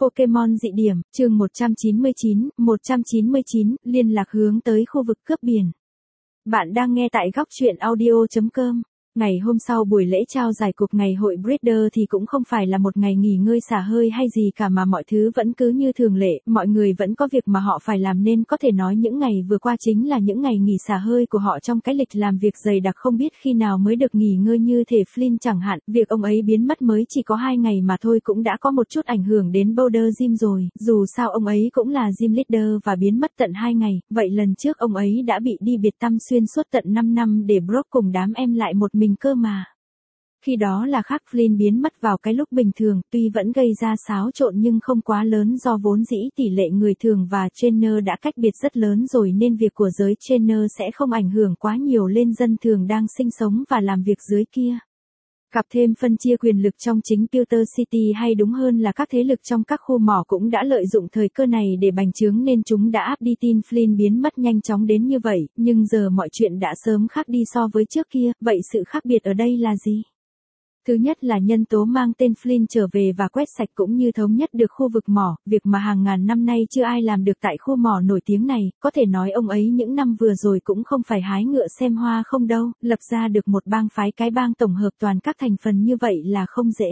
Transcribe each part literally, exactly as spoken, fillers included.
Pokemon dị điểm, chương một trăm chín mươi chín, một trăm chín mươi chín, liên lạc hướng tới khu vực cướp biển. Bạn đang nghe tại góc truyện audio chấm com. Ngày hôm sau buổi lễ trao giải cuộc ngày hội Breeder thì cũng không phải là một ngày nghỉ ngơi xả hơi hay gì cả mà mọi thứ vẫn cứ như thường lệ, mọi người vẫn có việc mà họ phải làm nên có thể nói những ngày vừa qua chính là những ngày nghỉ xả hơi của họ trong cái lịch làm việc dày đặc không biết khi nào mới được nghỉ ngơi như thể Flynn chẳng hạn, việc ông ấy biến mất mới chỉ có hai ngày mà thôi cũng đã có một chút ảnh hưởng đến Boulder Gym rồi, dù sao ông ấy cũng là gym leader và biến mất tận hai ngày, vậy lần trước ông ấy đã bị đi biệt tăm xuyên suốt tận năm năm để Brock cùng đám em lại một mình cơ mà. Khi đó là khác Flynn biến mất vào cái lúc bình thường, tuy vẫn gây ra xáo trộn nhưng không quá lớn do vốn dĩ tỷ lệ người thường và trainer đã cách biệt rất lớn rồi nên việc của giới trainer sẽ không ảnh hưởng quá nhiều lên dân thường đang sinh sống và làm việc dưới kia. Cặp thêm phân chia quyền lực trong chính Pewter City hay đúng hơn là các thế lực trong các khu mỏ cũng đã lợi dụng thời cơ này để bành trướng nên chúng đã áp đi tin Flynn biến mất nhanh chóng đến như vậy, nhưng giờ mọi chuyện đã sớm khác đi so với trước kia, vậy sự khác biệt ở đây là gì? Thứ nhất là nhân tố mang tên Flynn trở về và quét sạch cũng như thống nhất được khu vực mỏ, việc mà hàng ngàn năm nay chưa ai làm được tại khu mỏ nổi tiếng này, có thể nói ông ấy những năm vừa rồi cũng không phải hái ngựa xem hoa không đâu, lập ra được một bang phái cái bang tổng hợp toàn các thành phần như vậy là không dễ.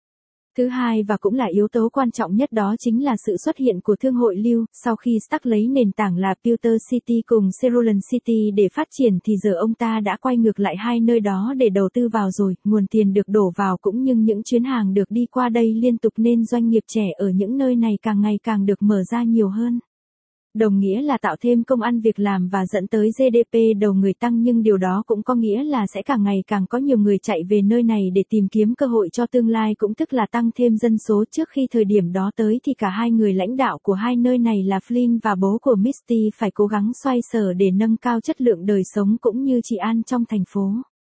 Thứ hai và cũng là yếu tố quan trọng nhất đó chính là sự xuất hiện của thương hội lưu, sau khi Stark lấy nền tảng là Pewter City cùng Cerulean City để phát triển thì giờ ông ta đã quay ngược lại hai nơi đó để đầu tư vào rồi, nguồn tiền được đổ vào cũng như những chuyến hàng được đi qua đây liên tục nên doanh nghiệp trẻ ở những nơi này càng ngày càng được mở ra nhiều hơn. Đồng nghĩa là tạo thêm công ăn việc làm và dẫn tới giê đê pê đầu người tăng nhưng điều đó cũng có nghĩa là sẽ càng ngày càng có nhiều người chạy về nơi này để tìm kiếm cơ hội cho tương lai cũng tức là tăng thêm dân số trước khi thời điểm đó tới thì cả hai người lãnh đạo của hai nơi này là Flynn và bố của Misty phải cố gắng xoay sở để nâng cao chất lượng đời sống cũng như trị an trong thành phố.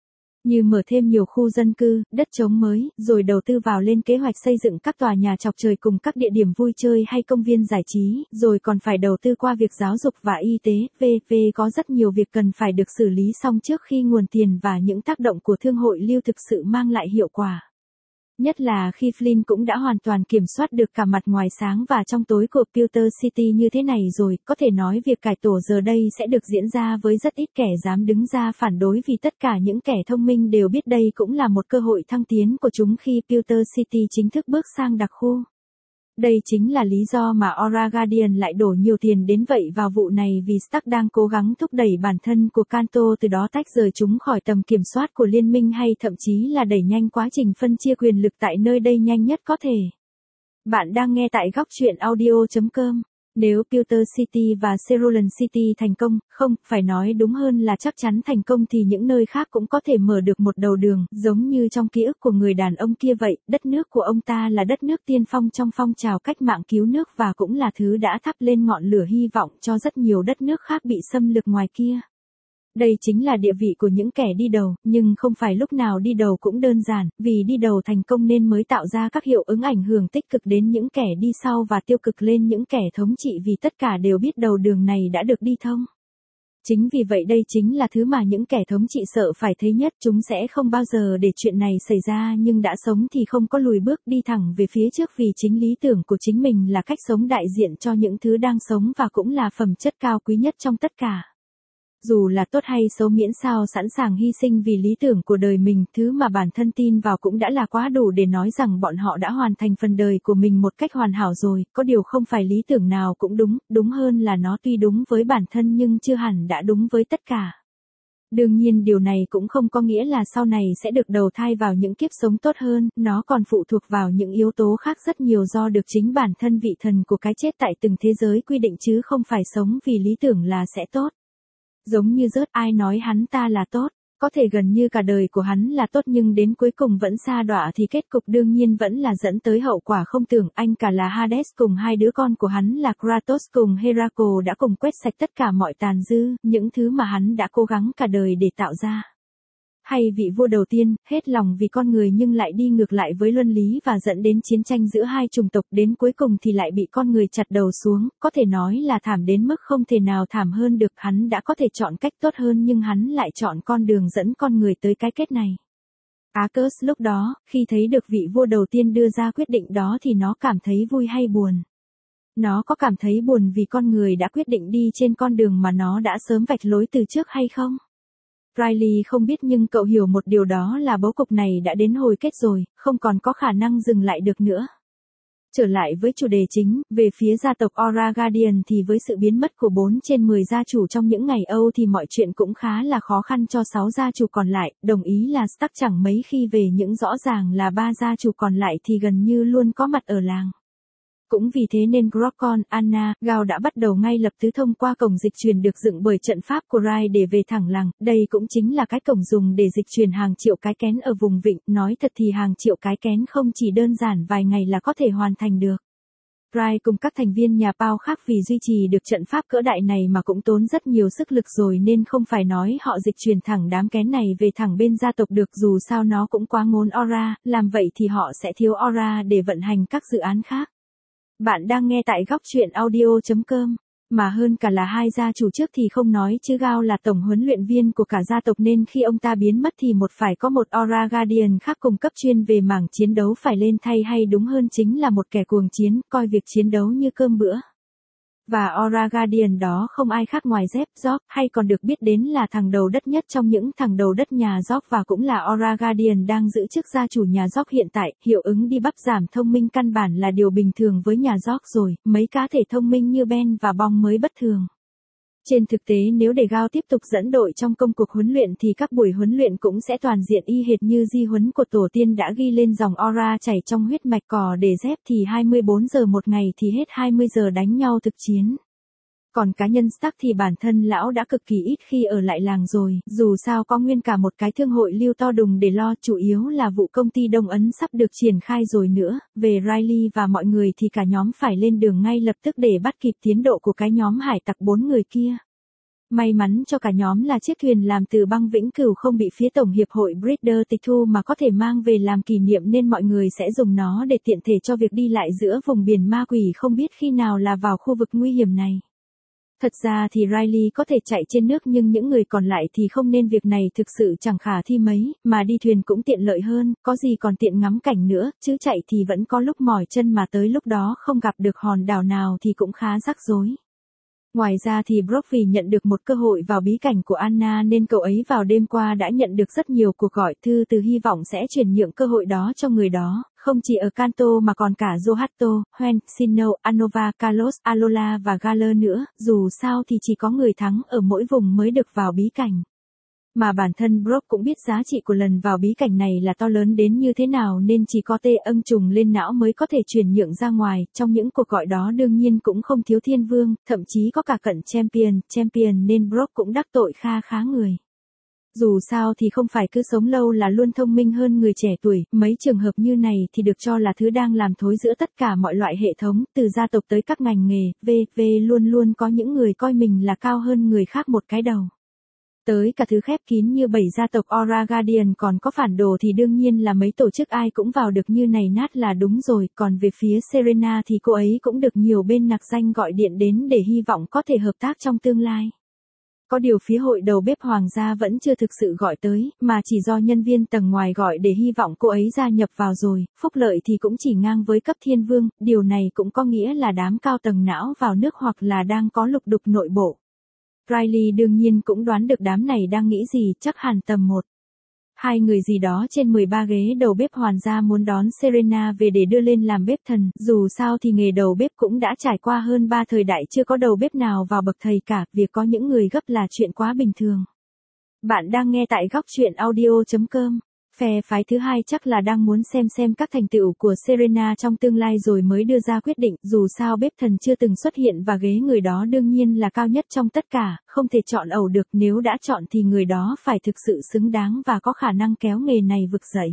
Như mở thêm nhiều khu dân cư, đất trống mới, rồi đầu tư vào lên kế hoạch xây dựng các tòa nhà chọc trời cùng các địa điểm vui chơi hay công viên giải trí, rồi còn phải đầu tư qua việc giáo dục và y tế, vân vân có rất nhiều việc cần phải được xử lý xong trước khi nguồn tiền và những tác động của thương hội lưu thực sự mang lại hiệu quả. Nhất là khi Flynn cũng đã hoàn toàn kiểm soát được cả mặt ngoài sáng và trong tối của Pewter City như thế này rồi, có thể nói việc cải tổ giờ đây sẽ được diễn ra với rất ít kẻ dám đứng ra phản đối vì tất cả những kẻ thông minh đều biết đây cũng là một cơ hội thăng tiến của chúng khi Pewter City chính thức bước sang đặc khu. Đây chính là lý do mà Aura Guardian lại đổ nhiều tiền đến vậy vào vụ này vì Stark đang cố gắng thúc đẩy bản thân của Kanto từ đó tách rời chúng khỏi tầm kiểm soát của liên minh hay thậm chí là đẩy nhanh quá trình phân chia quyền lực tại nơi đây nhanh nhất có thể. Bạn đang nghe tại góc truyện audio chấm com. Nếu Pewter City và Cerulean City thành công, không, phải nói đúng hơn là chắc chắn thành công thì những nơi khác cũng có thể mở được một đầu đường, giống như trong ký ức của người đàn ông kia vậy, đất nước của ông ta là đất nước tiên phong trong phong trào cách mạng cứu nước và cũng là thứ đã thắp lên ngọn lửa hy vọng cho rất nhiều đất nước khác bị xâm lược ngoài kia. Đây chính là địa vị của những kẻ đi đầu, nhưng không phải lúc nào đi đầu cũng đơn giản, vì đi đầu thành công nên mới tạo ra các hiệu ứng ảnh hưởng tích cực đến những kẻ đi sau và tiêu cực lên những kẻ thống trị vì tất cả đều biết đầu đường này đã được đi thông. Chính vì vậy đây chính là thứ mà những kẻ thống trị sợ phải thấy nhất, chúng sẽ không bao giờ để chuyện này xảy ra nhưng đã sống thì không có lùi bước đi thẳng về phía trước vì chính lý tưởng của chính mình là cách sống đại diện cho những thứ đang sống và cũng là phẩm chất cao quý nhất trong tất cả. Dù là tốt hay xấu miễn sao sẵn sàng hy sinh vì lý tưởng của đời mình, thứ mà bản thân tin vào cũng đã là quá đủ để nói rằng bọn họ đã hoàn thành phần đời của mình một cách hoàn hảo rồi, có điều không phải lý tưởng nào cũng đúng, đúng hơn là nó tuy đúng với bản thân nhưng chưa hẳn đã đúng với tất cả. Đương nhiên điều này cũng không có nghĩa là sau này sẽ được đầu thai vào những kiếp sống tốt hơn, nó còn phụ thuộc vào những yếu tố khác rất nhiều do được chính bản thân vị thần của cái chết tại từng thế giới quy định chứ không phải sống vì lý tưởng là sẽ tốt. Giống như rớt ai nói hắn ta là tốt, có thể gần như cả đời của hắn là tốt nhưng đến cuối cùng vẫn sa đọa thì kết cục đương nhiên vẫn là dẫn tới hậu quả không tưởng. Anh cả là Hades cùng hai đứa con của hắn là Kratos cùng Heracle đã cùng quét sạch tất cả mọi tàn dư, những thứ mà hắn đã cố gắng cả đời để tạo ra. Hay vị vua đầu tiên, hết lòng vì con người nhưng lại đi ngược lại với luân lý và dẫn đến chiến tranh giữa hai chủng tộc, đến cuối cùng thì lại bị con người chặt đầu xuống, có thể nói là thảm đến mức không thể nào thảm hơn được. Hắn đã có thể chọn cách tốt hơn nhưng hắn lại chọn con đường dẫn con người tới cái kết này. Arcus lúc đó, khi thấy được vị vua đầu tiên đưa ra quyết định đó thì nó cảm thấy vui hay buồn? Nó có cảm thấy buồn vì con người đã quyết định đi trên con đường mà nó đã sớm vạch lối từ trước hay không? Riley không biết nhưng cậu hiểu một điều, đó là bố cục này đã đến hồi kết rồi, không còn có khả năng dừng lại được nữa. Trở lại với chủ đề chính, về phía gia tộc Aura Guardian thì với sự biến mất của bốn trên mười gia chủ trong những ngày Âu thì mọi chuyện cũng khá là khó khăn cho sáu gia chủ còn lại, đồng ý là Stark chẳng mấy khi về những rõ ràng là ba gia chủ còn lại thì gần như luôn có mặt ở làng. Cũng vì thế nên Grokon, Anna, Gao đã bắt đầu ngay lập tức thông qua cổng dịch truyền được dựng bởi trận pháp của Rai để về thẳng làng, đây cũng chính là cái cổng dùng để dịch truyền hàng triệu cái kén ở vùng vịnh, nói thật thì hàng triệu cái kén không chỉ đơn giản vài ngày là có thể hoàn thành được. Rai cùng các thành viên nhà Pao khác vì duy trì được trận pháp cỡ đại này mà cũng tốn rất nhiều sức lực rồi nên không phải nói họ dịch truyền thẳng đám kén này về thẳng bên gia tộc được, dù sao nó cũng quá ngốn aura, làm vậy thì họ sẽ thiếu aura để vận hành các dự án khác. Bạn đang nghe tại góc truyện audio chấm com. Mà hơn cả là hai gia chủ trước thì không nói chứ Gao là tổng huấn luyện viên của cả gia tộc nên khi ông ta biến mất thì một phải có một Aura Guardian khác cùng cấp chuyên về mảng chiến đấu phải lên thay, hay đúng hơn chính là một kẻ cuồng chiến, coi việc chiến đấu như cơm bữa. Và Aura Guardian đó không ai khác ngoài Jeff York, hay còn được biết đến là thằng đầu đất nhất trong những thằng đầu đất nhà York, và cũng là Aura Guardian đang giữ chức gia chủ nhà York hiện tại. Hiệu ứng đi bắp giảm thông minh căn bản là điều bình thường với nhà York rồi, mấy cá thể thông minh như Ben và Bong mới bất thường. Trên thực tế nếu để Gao tiếp tục dẫn đội trong công cuộc huấn luyện thì các buổi huấn luyện cũng sẽ toàn diện y hệt như di huấn của tổ tiên đã ghi lên dòng aura chảy trong huyết mạch cò để dép thì hai mươi bốn giờ một ngày thì hết hai mươi giờ đánh nhau thực chiến. Còn cá nhân Stark thì bản thân lão đã cực kỳ ít khi ở lại làng rồi, dù sao có nguyên cả một cái thương hội lưu to đùng để lo, chủ yếu là vụ công ty Đông Ấn sắp được triển khai rồi nữa. Về Riley và mọi người thì cả nhóm phải lên đường ngay lập tức để bắt kịp tiến độ của cái nhóm hải tặc bốn người kia. May mắn cho cả nhóm là chiếc thuyền làm từ băng vĩnh cửu không bị phía Tổng hiệp hội Breeder tịch thu mà có thể mang về làm kỷ niệm, nên mọi người sẽ dùng nó để tiện thể cho việc đi lại giữa vùng biển ma quỷ không biết khi nào là vào khu vực nguy hiểm này. Thật ra thì Riley có thể chạy trên nước nhưng những người còn lại thì không, nên việc này thực sự chẳng khả thi mấy, mà đi thuyền cũng tiện lợi hơn, có gì còn tiện ngắm cảnh nữa, chứ chạy thì vẫn có lúc mỏi chân mà tới lúc đó không gặp được hòn đảo nào thì cũng khá rắc rối. Ngoài ra thì Brock vì nhận được một cơ hội vào bí cảnh của Anna nên cậu ấy vào đêm qua đã nhận được rất nhiều cuộc gọi thư từ hy vọng sẽ chuyển nhượng cơ hội đó cho người đó, không chỉ ở Kanto mà còn cả Zohatto, Hoenn, Sinnoh, Anova, Kalos, Alola và Galer nữa, dù sao thì chỉ có người thắng ở mỗi vùng mới được vào bí cảnh. Mà bản thân Brock cũng biết giá trị của lần vào bí cảnh này là to lớn đến như thế nào nên chỉ có tê âng trùng lên não mới có thể chuyển nhượng ra ngoài, trong những cuộc gọi đó đương nhiên cũng không thiếu thiên vương, thậm chí có cả cận champion, champion nên Brock cũng đắc tội kha khá người. Dù sao thì không phải cứ sống lâu là luôn thông minh hơn người trẻ tuổi, mấy trường hợp như này thì được cho là thứ đang làm thối giữa tất cả mọi loại hệ thống, từ gia tộc tới các ngành nghề, vân vân luôn luôn có những người coi mình là cao hơn người khác một cái đầu. Tới cả thứ khép kín như bảy gia tộc Aura Guardian còn có phản đồ thì đương nhiên là mấy tổ chức ai cũng vào được như này nát là đúng rồi, còn về phía Serena thì cô ấy cũng được nhiều bên nặc danh gọi điện đến để hy vọng có thể hợp tác trong tương lai. Có điều phía hội đầu bếp hoàng gia vẫn chưa thực sự gọi tới, mà chỉ do nhân viên tầng ngoài gọi để hy vọng cô ấy gia nhập vào rồi, phúc lợi thì cũng chỉ ngang với cấp thiên vương, điều này cũng có nghĩa là đám cao tầng não vào nước hoặc là đang có lục đục nội bộ. Riley đương nhiên cũng đoán được đám này đang nghĩ gì, chắc hẳn tầm một. Hai người gì đó trên mười ba ghế đầu bếp hoàn gia muốn đón Serena về để đưa lên làm bếp thần, dù sao thì nghề đầu bếp cũng đã trải qua hơn ba thời đại chưa có đầu bếp nào vào bậc thầy cả, việc có những người gấp là chuyện quá bình thường. Bạn đang nghe tại góc truyện audio chấm com. Phe phái thứ hai chắc là đang muốn xem xem các thành tựu của Serena trong tương lai rồi mới đưa ra quyết định, dù sao bếp thần chưa từng xuất hiện và ghế người đó đương nhiên là cao nhất trong tất cả, không thể chọn ẩu được, nếu đã chọn thì người đó phải thực sự xứng đáng và có khả năng kéo nghề này vực dậy.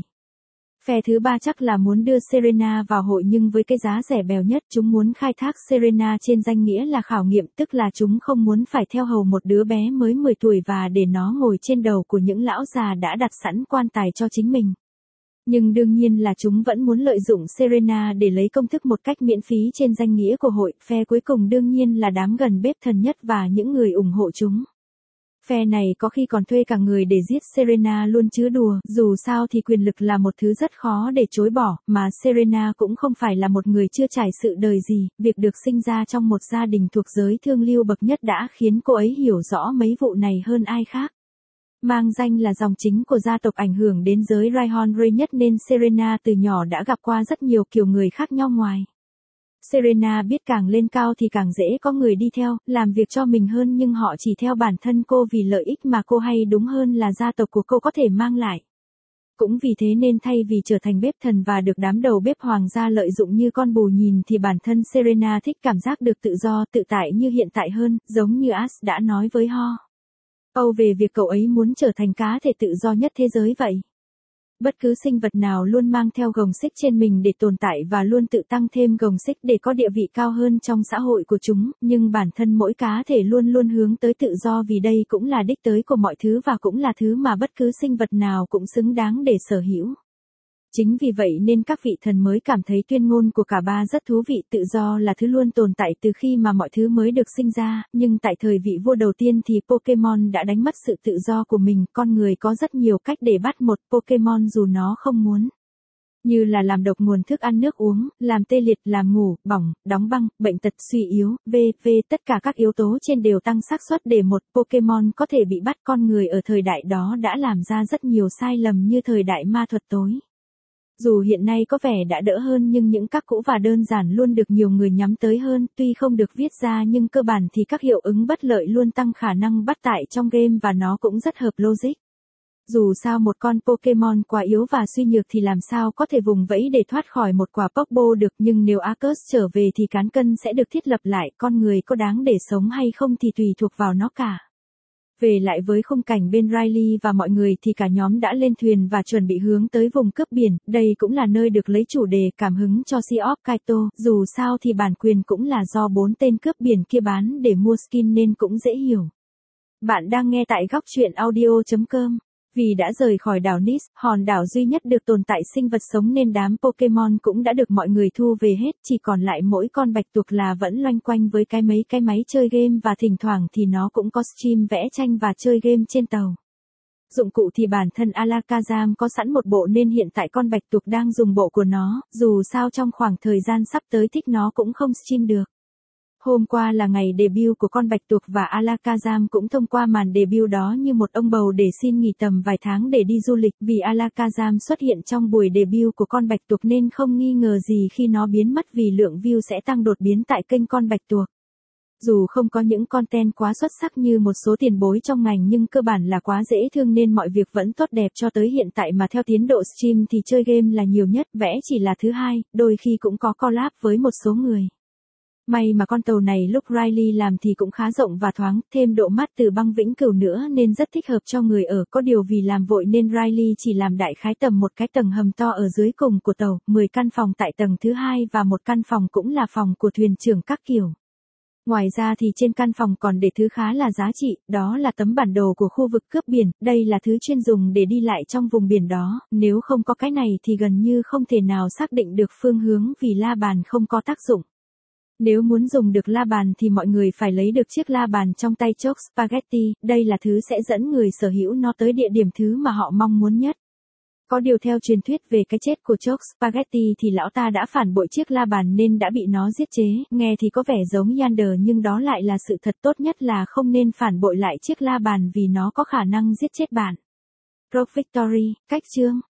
Phe thứ ba chắc là muốn đưa Serena vào hội nhưng với cái giá rẻ bèo nhất, chúng muốn khai thác Serena trên danh nghĩa là khảo nghiệm, tức là chúng không muốn phải theo hầu một đứa bé mới mười tuổi và để nó ngồi trên đầu của những lão già đã đặt sẵn quan tài cho chính mình. Nhưng đương nhiên là chúng vẫn muốn lợi dụng Serena để lấy công thức một cách miễn phí trên danh nghĩa của hội. Phe cuối cùng đương nhiên là đám gần bếp thần nhất và những người ủng hộ chúng. Phe này có khi còn thuê cả người để giết Serena luôn chứ đùa, dù sao thì quyền lực là một thứ rất khó để chối bỏ, mà Serena cũng không phải là một người chưa trải sự đời gì, việc được sinh ra trong một gia đình thuộc giới thương lưu bậc nhất đã khiến cô ấy hiểu rõ mấy vụ này hơn ai khác. Mang danh là dòng chính của gia tộc ảnh hưởng đến giới Rihanna nhất nên Serena từ nhỏ đã gặp qua rất nhiều kiểu người khác nhau ngoài. Serena biết càng lên cao thì càng dễ có người đi theo, làm việc cho mình hơn nhưng họ chỉ theo bản thân cô vì lợi ích mà cô hay đúng hơn là gia tộc của cô có thể mang lại. Cũng vì thế nên thay vì trở thành bếp thần và được đám đầu bếp hoàng gia lợi dụng như con bù nhìn thì bản thân Serena thích cảm giác được tự do, tự tại như hiện tại hơn, giống như Ash đã nói với Ho. Âu về việc cậu ấy muốn trở thành cá thể tự do nhất thế giới vậy. Bất cứ sinh vật nào luôn mang theo gồng xích trên mình để tồn tại và luôn tự tăng thêm gồng xích để có địa vị cao hơn trong xã hội của chúng, nhưng bản thân mỗi cá thể luôn luôn hướng tới tự do vì đây cũng là đích tới của mọi thứ và cũng là thứ mà bất cứ sinh vật nào cũng xứng đáng để sở hữu. Chính vì vậy nên các vị thần mới cảm thấy tuyên ngôn của cả ba rất thú vị. Tự do là thứ luôn tồn tại từ khi mà mọi thứ mới được sinh ra, nhưng tại thời vị vua đầu tiên thì Pokemon đã đánh mất sự tự do của mình. Con người có rất nhiều cách để bắt một Pokemon dù nó không muốn. Như là làm độc nguồn thức ăn nước uống, làm tê liệt, làm ngủ, bỏng, đóng băng, bệnh tật, suy yếu, vân vân tất cả các yếu tố trên đều tăng xác suất để một Pokemon có thể bị bắt. Con người ở thời đại đó đã làm ra rất nhiều sai lầm như thời đại ma thuật tối. Dù hiện nay có vẻ đã đỡ hơn nhưng những các cũ và đơn giản luôn được nhiều người nhắm tới hơn, tuy không được viết ra nhưng cơ bản thì các hiệu ứng bất lợi luôn tăng khả năng bắt tại trong game và nó cũng rất hợp logic. Dù sao một con Pokemon quá yếu và suy nhược thì làm sao có thể vùng vẫy để thoát khỏi một quả Pokeball được, nhưng nếu Arceus trở về thì cán cân sẽ được thiết lập lại, con người có đáng để sống hay không thì tùy thuộc vào nó cả. Về lại với khung cảnh bên Riley và mọi người thì cả nhóm đã lên thuyền và chuẩn bị hướng tới vùng cướp biển, đây cũng là nơi được lấy chủ đề cảm hứng cho Sea of Kaito, dù sao thì bản quyền cũng là do bốn tên cướp biển kia bán để mua skin nên cũng dễ hiểu. Bạn đang nghe tại góc truyện audio chấm com. Vì đã rời khỏi đảo Nis, hòn đảo duy nhất được tồn tại sinh vật sống nên đám Pokemon cũng đã được mọi người thu về hết, chỉ còn lại mỗi con bạch tuộc là vẫn loanh quanh với cái mấy cái máy chơi game và thỉnh thoảng thì nó cũng có stream vẽ tranh và chơi game trên tàu. Dụng cụ thì bản thân Alakazam có sẵn một bộ nên hiện tại con bạch tuộc đang dùng bộ của nó, dù sao trong khoảng thời gian sắp tới thích nó cũng không stream được. Hôm qua là ngày debut của con bạch tuộc và Alakazam cũng thông qua màn debut đó như một ông bầu để xin nghỉ tầm vài tháng để đi du lịch, vì Alakazam xuất hiện trong buổi debut của con bạch tuộc nên không nghi ngờ gì khi nó biến mất vì lượng view sẽ tăng đột biến tại kênh con bạch tuộc. Dù không có những content quá xuất sắc như một số tiền bối trong ngành nhưng cơ bản là quá dễ thương nên mọi việc vẫn tốt đẹp cho tới hiện tại, mà theo tiến độ stream thì chơi game là nhiều nhất, vẽ chỉ là thứ hai, đôi khi cũng có collab với một số người. May mà con tàu này lúc Riley làm thì cũng khá rộng và thoáng, thêm độ mát từ băng vĩnh cửu nữa nên rất thích hợp cho người ở, có điều vì làm vội nên Riley chỉ làm đại khái tầm một cái tầng hầm to ở dưới cùng của tàu, mười căn phòng tại tầng thứ hai và một căn phòng cũng là phòng của thuyền trưởng các kiểu. Ngoài ra thì trên căn phòng còn để thứ khá là giá trị, đó là tấm bản đồ của khu vực cướp biển, đây là thứ chuyên dùng để đi lại trong vùng biển đó, nếu không có cái này thì gần như không thể nào xác định được phương hướng vì la bàn không có tác dụng. Nếu muốn dùng được la bàn thì mọi người phải lấy được chiếc la bàn trong tay Chok Spaghetti, đây là thứ sẽ dẫn người sở hữu nó tới địa điểm thứ mà họ mong muốn nhất. Có điều theo truyền thuyết về cái chết của Chok Spaghetti thì lão ta đã phản bội chiếc la bàn nên đã bị nó giết chế, nghe thì có vẻ giống Yander nhưng đó lại là sự thật, tốt nhất là không nên phản bội lại chiếc la bàn vì nó có khả năng giết chết bạn. Rock Victory, cách chương.